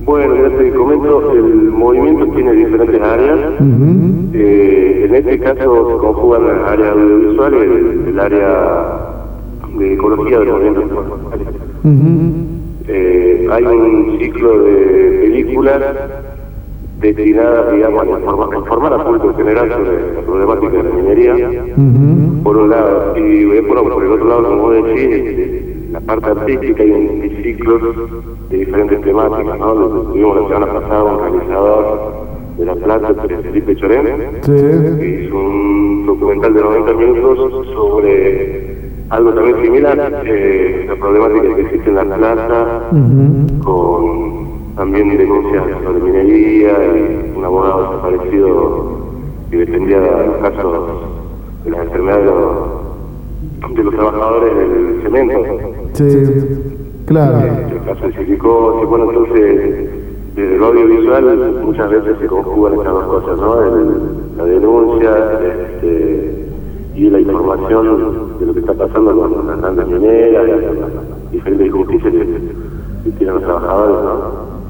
Bueno, ya te comento, el movimiento tiene diferentes áreas. En este caso se conjugan las áreas audiovisuales y el área de ecología del movimiento. Hay un ciclo de películas destinadas, digamos, a informar al público en general sobre la problemática de la minería, por un lado, y bueno, por el otro lado, como vos decís, la parte artística hay ciclos de diferentes temáticas, ¿no? Tuvimos la semana pasada un realizador de La Plata, Felipe Chorén, que hizo un documental de 90 minutos sobre algo también similar, la problemática que existe en La Plata, con también denuncias sobre minería y un abogado desaparecido que defendía los casos de las enfermedades de los trabajadores del cemento. Claro. El caso de silicosis. Bueno, entonces, desde lo audiovisual muchas veces se conjugan estas dos cosas, ¿no? La denuncia y la información de lo que está pasando con las grandes mineras, y las diferentes injusticias que tienen los trabajadores, ¿no?